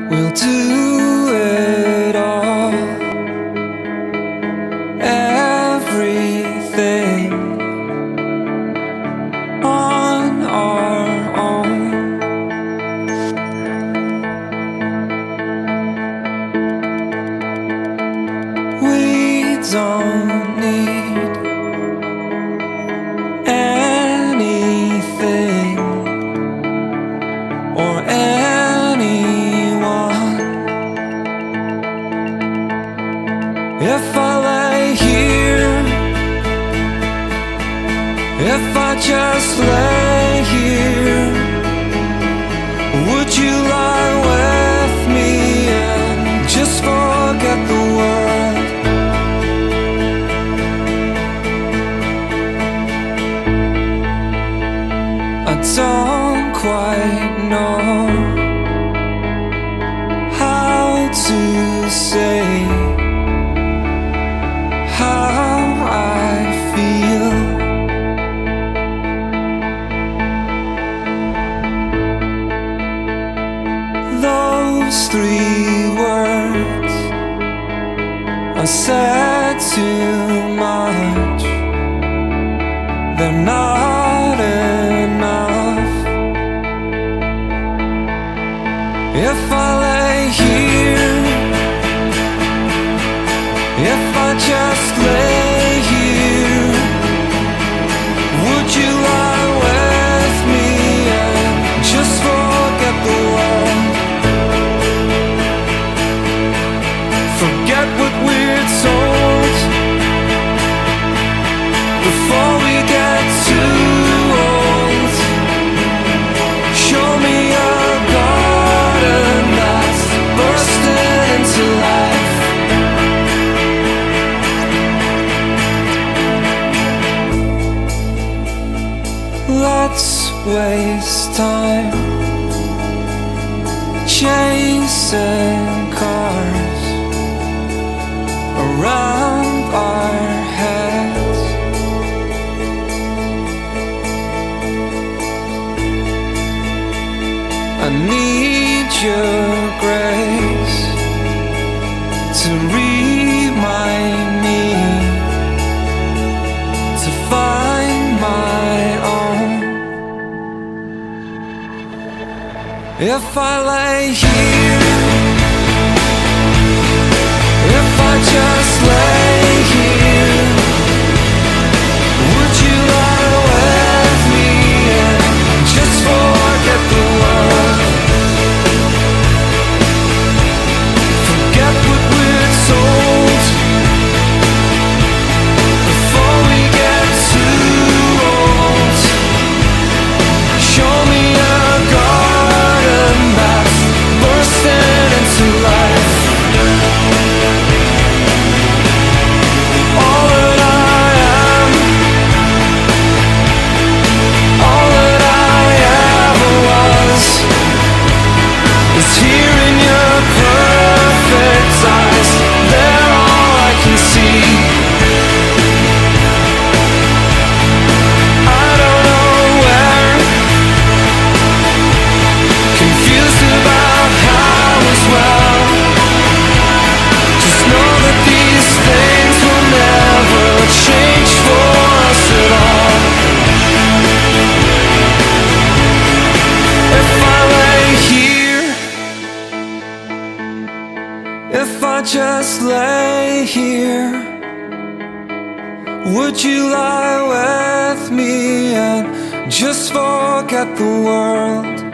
We'll do it all, everything on our own. We don't need anything or anyone. If I lay here, if I just lay here, would you lie with me and just forget the world? I don't quite know how to say how I feel. Those 3 words are said too much. They're not enough. If I lay here, if I just lay here, would you lie with me and just forget the world? Forget what we're told before we get too old. Show me a garden that's bursting into life. Let's waste time chasing cars around our heads. I need your grace to remind me to find my own. If I lay here, if I just lay here, would you lie with me and just forget the world? Forget what we're told before we get too old. Show me a garden that's bursting into life. All that I am, all that I ever was, is here in your perfect eyes. They're all I can see. I don't know where, confused about how as well. Just know that these things will never change for us at all. If I lay here, if I just lay here, would you lie with me and just forget the world?